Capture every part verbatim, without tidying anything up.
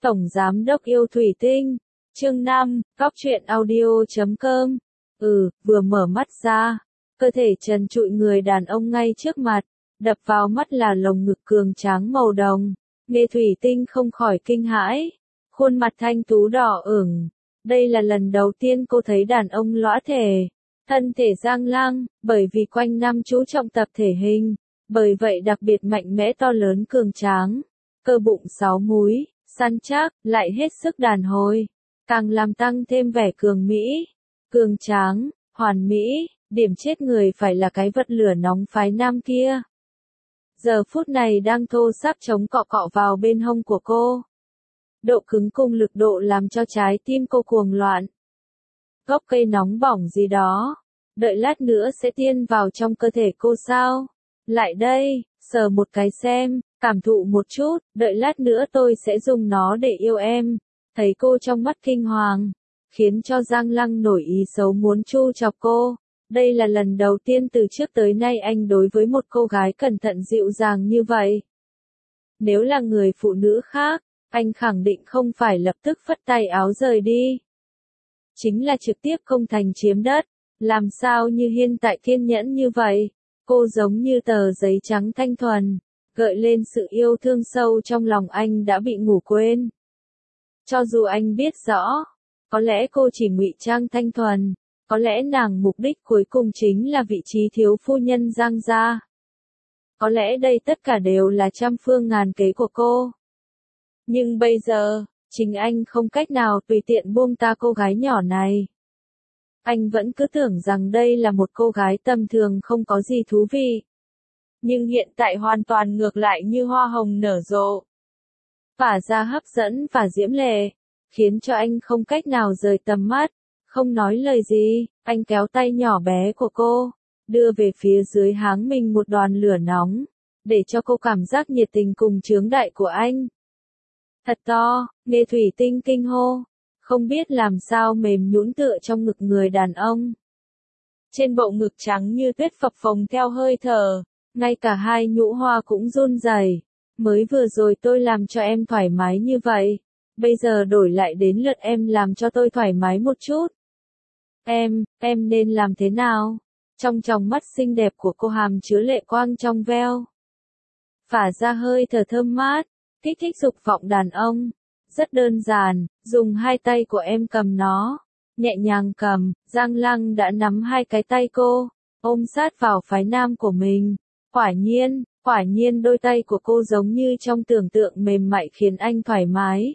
Tổng Giám đốc yêu thủy tinh. Chương năm, Góc truyện audio chấm com. Ừ, vừa mở mắt ra, cơ thể trần trụi người đàn ông ngay trước mặt, đập vào mắt là lồng ngực cường tráng màu đồng. Nghe thủy tinh không khỏi kinh hãi, khuôn mặt thanh tú đỏ ửng. Đây là lần đầu tiên cô thấy đàn ông lõa thể, thân thể giang lang, bởi vì quanh năm chú trọng tập thể hình, bởi vậy đặc biệt mạnh mẽ to lớn cường tráng, cơ bụng sáu múi, săn chắc, lại hết sức đàn hồi, càng làm tăng thêm vẻ cường mỹ, cường tráng, hoàn mỹ, điểm chết người phải là cái vật lửa nóng phái nam kia. Giờ phút này đang thô sáp chống cọ cọ vào bên hông của cô. Độ cứng cùng lực độ làm cho trái tim cô cuồng loạn. Gốc cây nóng bỏng gì đó, đợi lát nữa sẽ tiên vào trong cơ thể cô sao? Lại đây, sờ một cái xem, cảm thụ một chút, đợi lát nữa tôi sẽ dùng nó để yêu em. Thấy cô trong mắt kinh hoàng, khiến cho Giang Lăng nổi ý xấu muốn chu chọc cô. Đây là lần đầu tiên từ trước tới nay anh đối với một cô gái cẩn thận dịu dàng như vậy. Nếu là người phụ nữ khác, anh khẳng định không phải lập tức phất tay áo rời đi. Chính là trực tiếp công thành chiếm đất, làm sao như hiện tại kiên nhẫn như vậy. Cô giống như tờ giấy trắng thanh thuần, gợi lên sự yêu thương sâu trong lòng anh đã bị ngủ quên. Cho dù anh biết rõ, có lẽ cô chỉ ngụy trang thanh thuần, có lẽ nàng mục đích cuối cùng chính là vị trí thiếu phu nhân Giang gia. Có lẽ đây tất cả đều là trăm phương ngàn kế của cô. Nhưng bây giờ, chính anh không cách nào tùy tiện buông tha cô gái nhỏ này. Anh vẫn cứ tưởng rằng đây là một cô gái tầm thường không có gì thú vị. Nhưng hiện tại hoàn toàn ngược lại như hoa hồng nở rộ. Tỏa ra hấp dẫn và diễm lệ, khiến cho anh không cách nào rời tầm mắt. Không nói lời gì, anh kéo tay nhỏ bé của cô, đưa về phía dưới háng mình một đoàn lửa nóng, để cho cô cảm giác nhiệt tình cùng chướng đại của anh. Thật to, nghe thủy tinh kinh hô, không biết làm sao mềm nhũn tựa trong ngực người đàn ông. Trên bộ ngực trắng như tuyết phập phồng theo hơi thở, ngay cả hai nhũ hoa cũng run rẩy. Mới vừa rồi tôi làm cho em thoải mái như vậy, bây giờ đổi lại đến lượt em làm cho tôi thoải mái một chút. Em, em nên làm thế nào? Trong tròng mắt xinh đẹp của cô hàm chứa lệ quang trong veo. Phả ra hơi thở thơm mát, kích thích dục vọng đàn ông. Rất đơn giản, dùng hai tay của em cầm nó. Nhẹ nhàng cầm, Giang Lăng đã nắm hai cái tay cô, ôm sát vào phái nam của mình. Quả nhiên, quả nhiên đôi tay của cô giống như trong tưởng tượng mềm mại khiến anh thoải mái.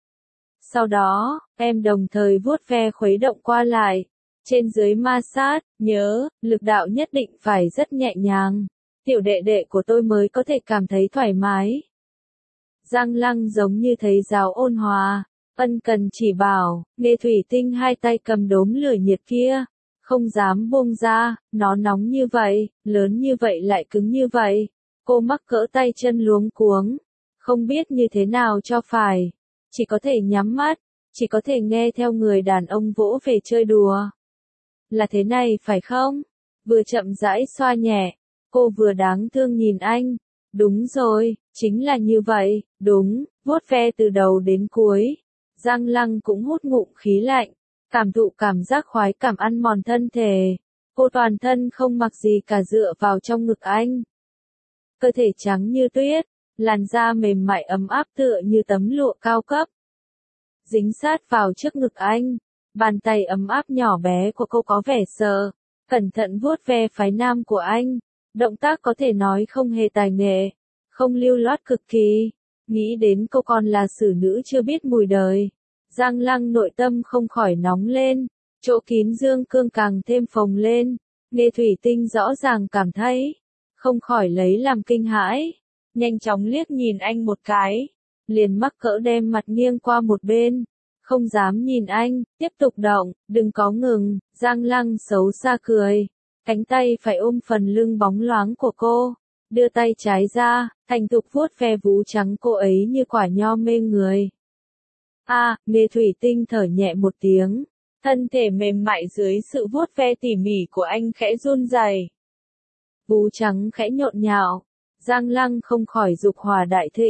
Sau đó, em đồng thời vuốt ve khuấy động qua lại. Trên dưới ma sát, nhớ, lực đạo nhất định phải rất nhẹ nhàng. Tiểu đệ đệ của tôi mới có thể cảm thấy thoải mái. Giang Lăng giống như thấy giáo ôn hòa, ân cần chỉ bảo, nghe thủy tinh hai tay cầm đốm lửa nhiệt kia. Không dám buông ra, nó nóng như vậy, lớn như vậy lại cứng như vậy. Cô mắc cỡ tay chân luống cuống, không biết như thế nào cho phải. Chỉ có thể nhắm mắt, chỉ có thể nghe theo người đàn ông vỗ về chơi đùa. Là thế này phải không? Vừa chậm rãi xoa nhẹ, cô vừa đáng thương nhìn anh. Đúng rồi, chính là như vậy, đúng, vuốt ve từ đầu đến cuối. Giang Lăng cũng hút ngụm khí lạnh, cảm thụ cảm giác khoái cảm ăn mòn thân thể. Cô toàn thân không mặc gì cả dựa vào trong ngực anh. Cơ thể trắng như tuyết, làn da mềm mại ấm áp tựa như tấm lụa cao cấp. Dính sát vào trước ngực anh, bàn tay ấm áp nhỏ bé của cô có vẻ sợ, cẩn thận vuốt ve phái nam của anh. Động tác có thể nói không hề tài nghệ, không lưu loát cực kỳ. Nghĩ đến cô còn là xử nữ chưa biết mùi đời. Giang Lăng nội tâm không khỏi nóng lên, chỗ kín dương cương càng thêm phồng lên. Nghe thủy tinh rõ ràng cảm thấy, không khỏi lấy làm kinh hãi. Nhanh chóng liếc nhìn anh một cái, liền mắc cỡ đem mặt nghiêng qua một bên. Không dám nhìn anh, tiếp tục động, đừng có ngừng. Giang Lăng xấu xa cười. Cánh tay phải ôm phần lưng bóng loáng của cô, đưa tay trái ra, thành thục vuốt ve vú trắng cô ấy như quả nho mê người. A, à, nghe thủy tinh thở nhẹ một tiếng, thân thể mềm mại dưới sự vuốt ve tỉ mỉ của anh khẽ run rẩy. Vú trắng khẽ nhộn nhạo, Giang Lăng không khỏi dục hỏa đại thịnh,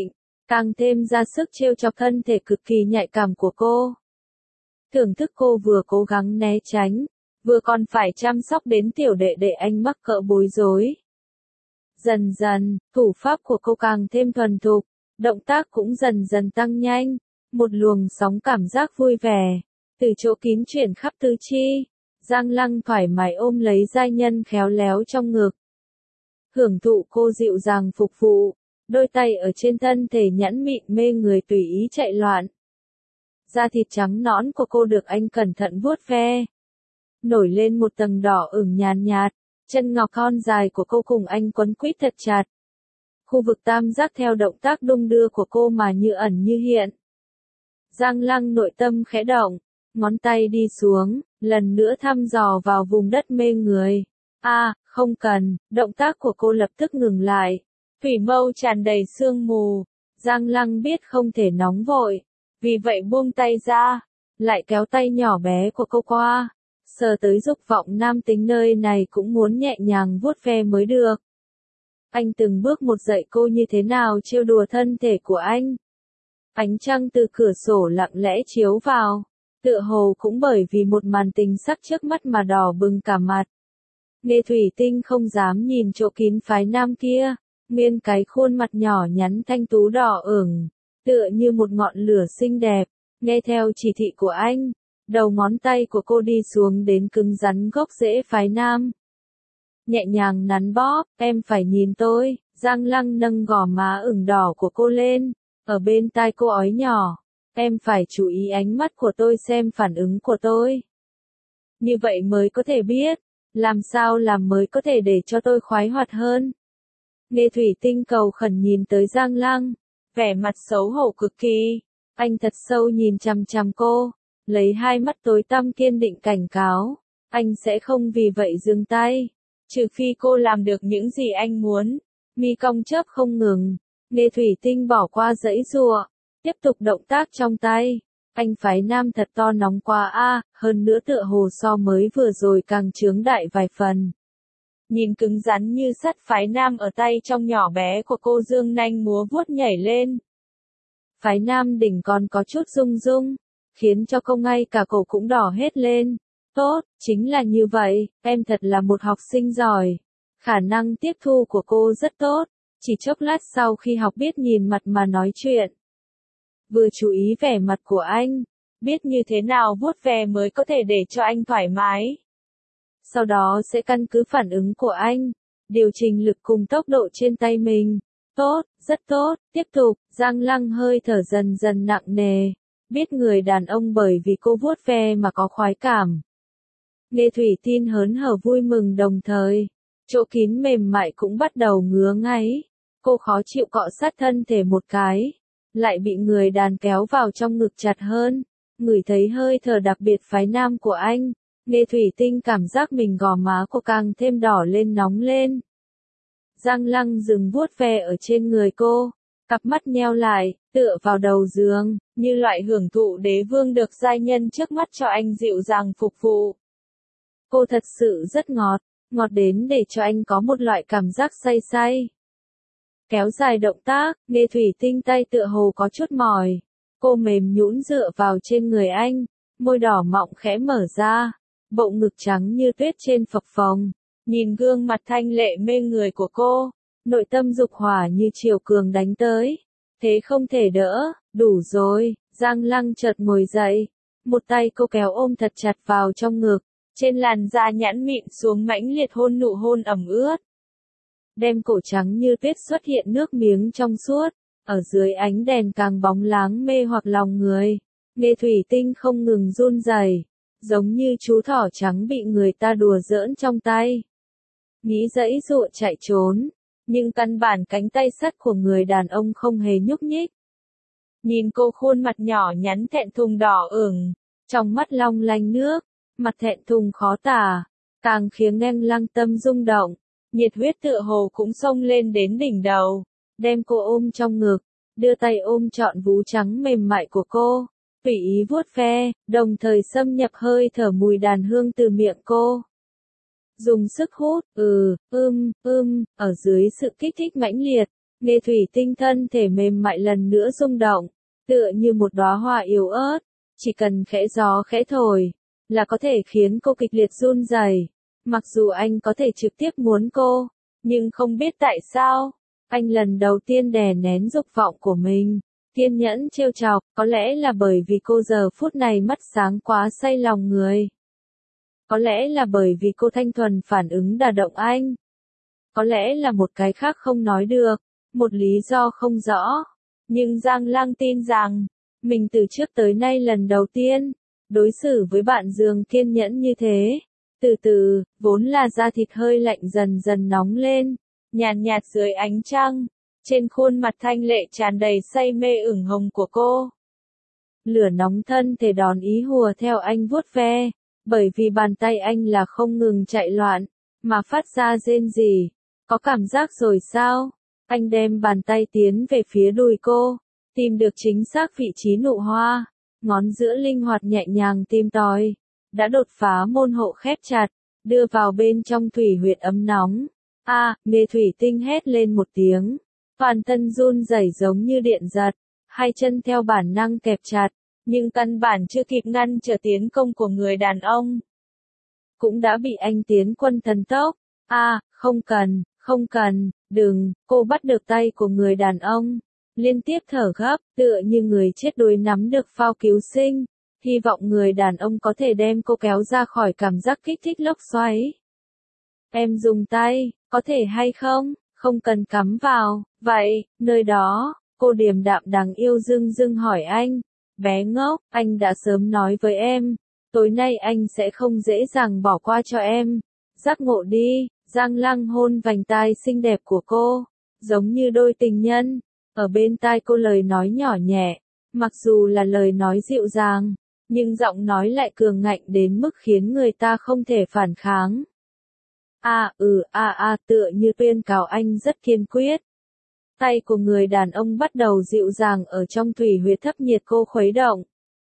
càng thêm ra sức trêu chọc thân thể cực kỳ nhạy cảm của cô. Thưởng thức cô vừa cố gắng né tránh, vừa còn phải chăm sóc đến tiểu đệ đệ anh mắc cỡ bối rối. Dần dần, thủ pháp của cô càng thêm thuần thục, động tác cũng dần dần tăng nhanh, một luồng sóng cảm giác vui vẻ, từ chỗ kín chuyển khắp tứ chi. Giang Lăng thoải mái ôm lấy giai nhân khéo léo trong ngực. Hưởng thụ cô dịu dàng phục vụ, đôi tay ở trên thân thể nhẵn mịn mê người tùy ý chạy loạn. Da thịt trắng nõn của cô được anh cẩn thận vuốt ve. Nổi lên một tầng đỏ ửng nhàn nhạt, chân ngọc thon dài của cô cùng anh quấn quýt thật chặt. Khu vực tam giác theo động tác đung đưa của cô mà như ẩn như hiện. Giang Lăng nội tâm khẽ động, ngón tay đi xuống, lần nữa thăm dò vào vùng đất mê người. A, à, không cần, động tác của cô lập tức ngừng lại. Thủy mâu tràn đầy sương mù, Giang Lăng biết không thể nóng vội, vì vậy buông tay ra, lại kéo tay nhỏ bé của cô qua, sờ tới dục vọng nam tính nơi này cũng muốn nhẹ nhàng vuốt ve mới được. Anh từng bước một dạy cô như thế nào trêu đùa thân thể của anh. Ánh trăng từ cửa sổ lặng lẽ chiếu vào, tựa hồ cũng bởi vì một màn tình sắc trước mắt mà đỏ bừng cả mặt. Nghe Thủy Tinh không dám nhìn chỗ kín phái nam kia, nguyên cái khuôn mặt nhỏ nhắn thanh tú đỏ ửng, tựa như một ngọn lửa xinh đẹp. Nghe theo chỉ thị của anh, đầu ngón tay của cô đi xuống đến cứng rắn gốc rễ phái nam. Nhẹ nhàng nắn bóp, em phải nhìn tôi. Giang Lăng nâng gò má ửng đỏ của cô lên, ở bên tai cô ói nhỏ, em phải chú ý ánh mắt của tôi xem phản ứng của tôi. Như vậy mới có thể biết, làm sao làm mới có thể để cho tôi khoái hoạt hơn. Nghe Thủy Tinh cầu khẩn nhìn tới Giang Lăng, vẻ mặt xấu hổ cực kỳ. Anh thật sâu nhìn chằm chằm cô, lấy hai mắt tối tăm kiên định cảnh cáo, anh sẽ không vì vậy dừng tay, trừ phi cô làm được những gì anh muốn. Mi cong chớp không ngừng, Nghe Thủy Tinh bỏ qua giãy giụa, tiếp tục động tác trong tay. Anh phái nam thật to nóng quá a, à, hơn nữa tựa hồ so mới vừa rồi càng chướng đại vài phần. Nhìn cứng rắn như sắt phái nam ở tay trong nhỏ bé của cô dương nanh múa vuốt nhảy lên. Phái nam đỉnh còn có chút rung rung, khiến cho cô ngay cả cổ cũng đỏ hết lên. Tốt, chính là như vậy, em thật là một học sinh giỏi. Khả năng tiếp thu của cô rất tốt, chỉ chốc lát sau khi học biết nhìn mặt mà nói chuyện. Vừa chú ý vẻ mặt của anh, biết như thế nào vuốt ve mới có thể để cho anh thoải mái. Sau đó sẽ căn cứ phản ứng của anh, điều chỉnh lực cùng tốc độ trên tay mình. Tốt, rất tốt, tiếp tục. Giang Lăng hơi thở dần dần nặng nề, biết người đàn ông bởi vì cô vuốt ve mà có khoái cảm. Nghe Thủy Tin hớn hở vui mừng đồng thời, chỗ kín mềm mại cũng bắt đầu ngứa ngáy. Cô khó chịu cọ sát thân thể một cái, lại bị người đàn kéo vào trong ngực chặt hơn. Ngửi thấy hơi thở đặc biệt phái nam của anh, Nghe Thủy Tinh cảm giác mình gò má cô càng thêm đỏ lên nóng lên. Giang Lăng dừng vuốt ve ở trên người cô, cặp mắt nheo lại, tựa vào đầu giường, như loại hưởng thụ đế vương được giai nhân trước mắt cho anh dịu dàng phục vụ. Cô thật sự rất ngọt, ngọt đến để cho anh có một loại cảm giác say say. Kéo dài động tác, Nghe Thủy Tinh tay tựa hồ có chút mỏi. Cô mềm nhũn dựa vào trên người anh, môi đỏ mọng khẽ mở ra, bộ ngực trắng như tuyết trên phập phồng. Nhìn gương mặt thanh lệ mê người của cô, nội tâm dục hỏa như triều cường đánh tới. Thế không thể đỡ, đủ rồi. Giang Lăng chợt ngồi dậy, một tay cô kéo ôm thật chặt vào trong ngực, trên làn da nhẵn mịn xuống mãnh liệt hôn nụ hôn ẩm ướt. Đem cổ trắng như tuyết xuất hiện nước miếng trong suốt, ở dưới ánh đèn càng bóng láng mê hoặc lòng người. Nghe Thủy Tinh không ngừng run rẩy, giống như chú thỏ trắng bị người ta đùa giỡn trong tay. Nghĩ giãy giụa chạy trốn, nhưng căn bản cánh tay sắt của người đàn ông không hề nhúc nhích. Nhìn cô khuôn mặt nhỏ nhắn thẹn thùng đỏ ửng, trong mắt long lanh nước, mặt thẹn thùng khó tả, càng khiến Nghe Lăng tâm rung động, nhiệt huyết tựa hồ cũng xông lên đến đỉnh đầu, đem cô ôm trong ngực, đưa tay ôm trọn vú trắng mềm mại của cô, tùy ý vuốt ve, đồng thời xâm nhập hơi thở mùi đàn hương từ miệng cô. Dùng sức hút, ừ, ưm, ưm, ở dưới sự kích thích mãnh liệt, Nghe thủy tinh thân thể mềm mại lần nữa rung động, tựa như một đóa hoa yếu ớt, chỉ cần khẽ gió khẽ thổi, là có thể khiến cô kịch liệt run rẩy. Mặc dù anh có thể trực tiếp muốn cô, nhưng không biết tại sao, anh lần đầu tiên đè nén dục vọng của mình, kiên nhẫn trêu chọc, có lẽ là bởi vì cô giờ phút này mắt sáng quá say lòng người. Có lẽ là bởi vì cô thanh thuần phản ứng đả động anh. Có lẽ là một cái khác không nói được, một lý do không rõ. Nhưng Giang Lăng tin rằng, mình từ trước tới nay lần đầu tiên, đối xử với bạn giường kiên nhẫn như thế. Từ từ, vốn là da thịt hơi lạnh dần dần nóng lên, nhàn nhạt, nhạt dưới ánh trăng, trên khuôn mặt thanh lệ tràn đầy say mê ửng hồng của cô. Lửa nóng thân thể đón ý hùa theo anh vuốt ve, bởi vì bàn tay anh là không ngừng chạy loạn, mà phát ra rên rỉ. Có cảm giác rồi sao? Anh đem bàn tay tiến về phía đùi cô, tìm được chính xác vị trí nụ hoa, ngón giữa linh hoạt nhẹ nhàng tìm tòi, đã đột phá môn hộ khép chặt, đưa vào bên trong thủy huyệt ấm nóng. A, à, Nghê thủy tinh hét lên một tiếng, toàn thân run rẩy giống như điện giật, hai chân theo bản năng kẹp chặt, nhưng căn bản chưa kịp ngăn trở tiến công của người đàn ông. Cũng đã bị anh tiến quân thần tốc. A, à, không cần, không cần, đừng, cô bắt được tay của người đàn ông, liên tiếp thở gấp, tựa như người chết đuối nắm được phao cứu sinh, hy vọng người đàn ông có thể đem cô kéo ra khỏi cảm giác kích thích lốc xoáy. Em dùng tay, có thể hay không, không cần cắm vào, vậy, nơi đó, cô điềm đạm đáng yêu dưng dưng hỏi anh, bé ngốc, anh đã sớm nói với em, tối nay anh sẽ không dễ dàng bỏ qua cho em, giác ngộ đi. Giang Lăng hôn vành tai xinh đẹp của cô, giống như đôi tình nhân, ở bên tai cô lời nói nhỏ nhẹ, mặc dù là lời nói dịu dàng, nhưng giọng nói lại cường ngạnh đến mức khiến người ta không thể phản kháng. A ừ a a tựa như tuyên cáo anh rất kiên quyết. Tay của người đàn ông bắt đầu dịu dàng ở trong thủy huyệt thấp nhiệt cô khuấy động.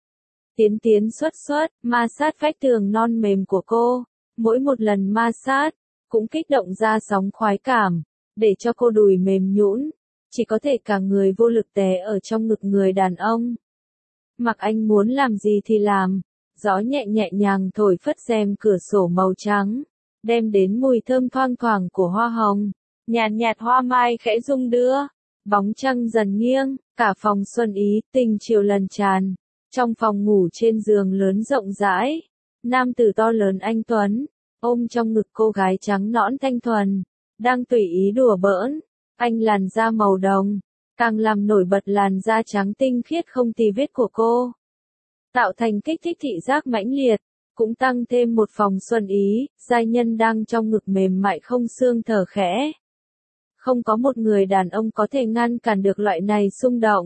Tiến tiến xuất xuất, ma sát vách tường non mềm của cô, mỗi một lần ma sát, cũng kích động ra sóng khoái cảm, để cho cô đùi mềm nhũn, chỉ có thể cả người vô lực té ở trong ngực người đàn ông. Mặc anh muốn làm gì thì làm, gió nhẹ nhẹ nhàng thổi phất rèm cửa sổ màu trắng, đem đến mùi thơm thoang thoảng của hoa hồng, nhàn nhạt, nhạt hoa mai khẽ rung đưa, bóng trăng dần nghiêng, cả phòng xuân ý, tình chiều lần tràn, trong phòng ngủ trên giường lớn rộng rãi, nam tử to lớn anh tuấn, ôm trong ngực cô gái trắng nõn thanh thuần, đang tùy ý đùa bỡn, anh làn da màu đồng, càng làm nổi bật làn da trắng tinh khiết không tì vết của cô. Tạo thành kích thích thị giác mãnh liệt, cũng tăng thêm một phòng xuân ý, giai nhân đang trong ngực mềm mại không xương thở khẽ. Không có một người đàn ông có thể ngăn cản được loại này xung động.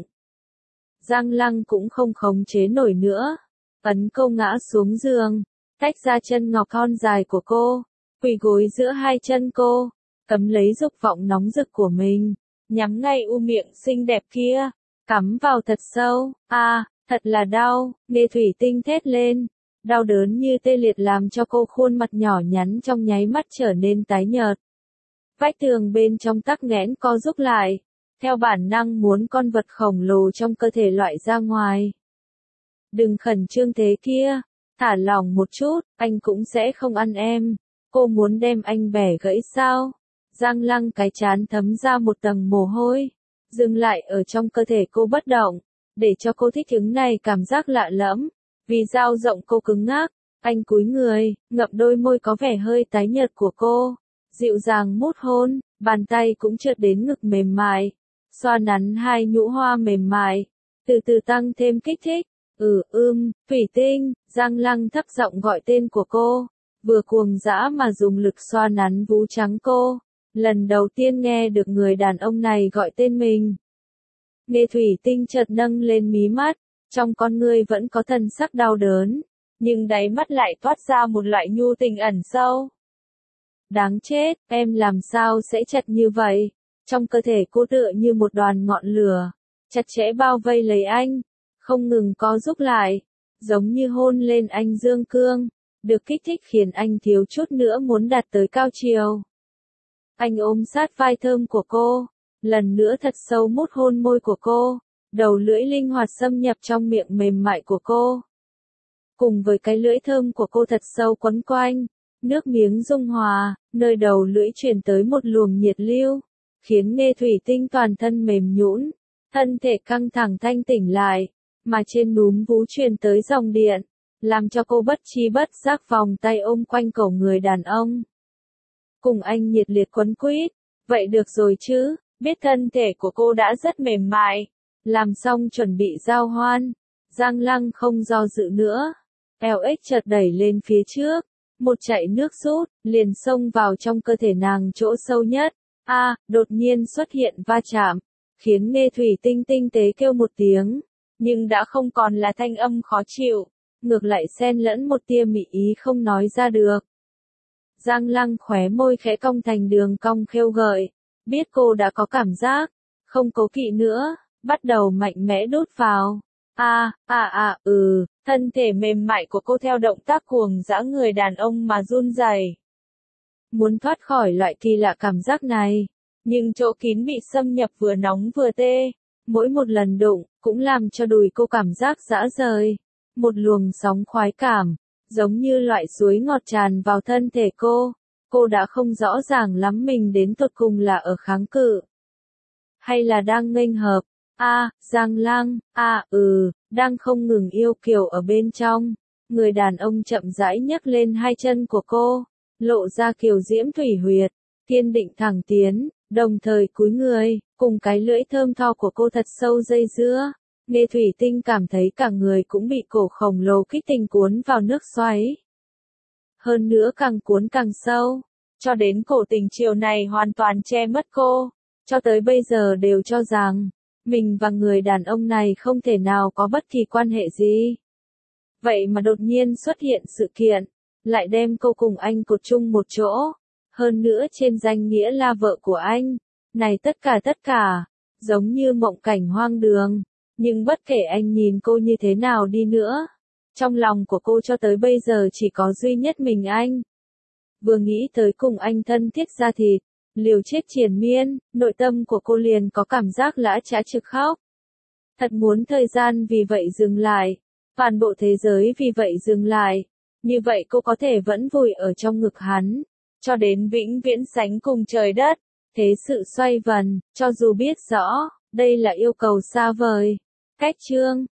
Giang Lăng cũng không khống chế nổi nữa, ấn cô ngã xuống giường, tách ra chân ngọc thon dài của cô, quỳ gối giữa hai chân cô, cấm lấy dục vọng nóng rực của mình, nhắm ngay u miệng xinh đẹp kia, cắm vào thật sâu. A, à, thật là đau, Nghe thủy tinh thét lên, đau đớn như tê liệt làm cho cô khuôn mặt nhỏ nhắn trong nháy mắt trở nên tái nhợt. Vách tường bên trong tắc nghẽn co rúm lại, theo bản năng muốn con vật khổng lồ trong cơ thể loại ra ngoài. Đừng khẩn trương thế kia, thả lỏng một chút, anh cũng sẽ không ăn em. Cô muốn đem anh bẻ gãy sao? Giang Lăng cái trán thấm ra một tầng mồ hôi, dừng lại ở trong cơ thể cô bất động, để cho cô thích ứng này cảm giác lạ lẫm. Vì dao rộng cô cứng ngắc, anh cúi người, ngậm đôi môi có vẻ hơi tái nhợt của cô, dịu dàng mút hôn, bàn tay cũng trượt đến ngực mềm mại, xoa nắn hai nhũ hoa mềm mại, từ từ tăng thêm kích thích. Ừ, ưm, thủy tinh, Giang Lăng thấp giọng gọi tên của cô, vừa cuồng dã mà dùng lực xoa nắn vú trắng cô, lần đầu tiên nghe được người đàn ông này gọi tên mình. Nghe thủy tinh chợt nâng lên mí mắt, trong con ngươi vẫn có thần sắc đau đớn, nhưng đáy mắt lại toát ra một loại nhu tình ẩn sâu. Đáng chết, em làm sao sẽ chặt như vậy? Trong cơ thể cô tựa như một đoàn ngọn lửa, chặt chẽ bao vây lấy anh, không ngừng co rúm lại, giống như hôn lên anh dương cương, được kích thích khiến anh thiếu chút nữa muốn đạt tới cao chiều. Anh ôm sát vai thơm của cô, lần nữa thật sâu mút hôn môi của cô, đầu lưỡi linh hoạt xâm nhập trong miệng mềm mại của cô. Cùng với cái lưỡi thơm của cô thật sâu quấn quanh, nước miếng dung hòa, nơi đầu lưỡi truyền tới một luồng nhiệt lưu, khiến Nghe Thủy Tinh toàn thân mềm nhũn, thân thể căng thẳng thanh tỉnh lại, mà trên núm vú truyền tới dòng điện, làm cho cô bất tri bất giác vòng tay ôm quanh cổ người đàn ông. Cùng anh nhiệt liệt quấn quýt, vậy được rồi chứ, biết thân thể của cô đã rất mềm mại, làm xong chuẩn bị giao hoan, Giang Lăng không do dự nữa, eo ếch chợt đẩy lên phía trước, một chạy nước rút, liền xông vào trong cơ thể nàng chỗ sâu nhất. A, à, đột nhiên xuất hiện va chạm, khiến Nghe Thủy Tinh tinh tế kêu một tiếng, nhưng đã không còn là thanh âm khó chịu, ngược lại xen lẫn một tia mị ý không nói ra được. Giang Lăng khóe môi khẽ cong thành đường cong khêu gợi, biết cô đã có cảm giác, không cố kỵ nữa, bắt đầu mạnh mẽ đút vào. A, a a, ừ, thân thể mềm mại của cô theo động tác cuồng dã người đàn ông mà run rẩy. Muốn thoát khỏi loại kỳ lạ cảm giác này, nhưng chỗ kín bị xâm nhập vừa nóng vừa tê, mỗi một lần đụng, cũng làm cho đùi cô cảm giác rã rời. Một luồng sóng khoái cảm, giống như loại suối ngọt tràn vào thân thể cô, cô đã không rõ ràng lắm mình đến tột cùng là ở kháng cự, hay là đang nghênh hợp. A, à, Giang Lăng, a, à, ừ, đang không ngừng yêu kiều ở bên trong, người đàn ông chậm rãi nhấc lên hai chân của cô, lộ ra kiều diễm thủy huyệt, kiên định thẳng tiến, đồng thời cúi người, cùng cái lưỡi thơm tho của cô thật sâu dây dưa. Nghe Thủy Tinh cảm thấy cả người cũng bị cổ khổng lồ kích tình cuốn vào nước xoáy. Hơn nữa càng cuốn càng sâu, cho đến cổ tình chiều này hoàn toàn che mất cô, cho tới bây giờ đều cho rằng, mình và người đàn ông này không thể nào có bất kỳ quan hệ gì. Vậy mà đột nhiên xuất hiện sự kiện, lại đem cô cùng anh cột chung một chỗ, hơn nữa trên danh nghĩa là vợ của anh. Này tất cả tất cả, giống như mộng cảnh hoang đường, nhưng bất kể anh nhìn cô như thế nào đi nữa, trong lòng của cô cho tới bây giờ chỉ có duy nhất mình anh. Vừa nghĩ tới cùng anh thân thiết da thịt, liều chết triền miên, nội tâm của cô liền có cảm giác lã chã trực khóc. Thật muốn thời gian vì vậy dừng lại, toàn bộ thế giới vì vậy dừng lại, như vậy cô có thể vẫn vùi ở trong ngực hắn, cho đến vĩnh viễn sánh cùng trời đất. Thế sự xoay vần, cho dù biết rõ, đây là yêu cầu xa vời. Cách chương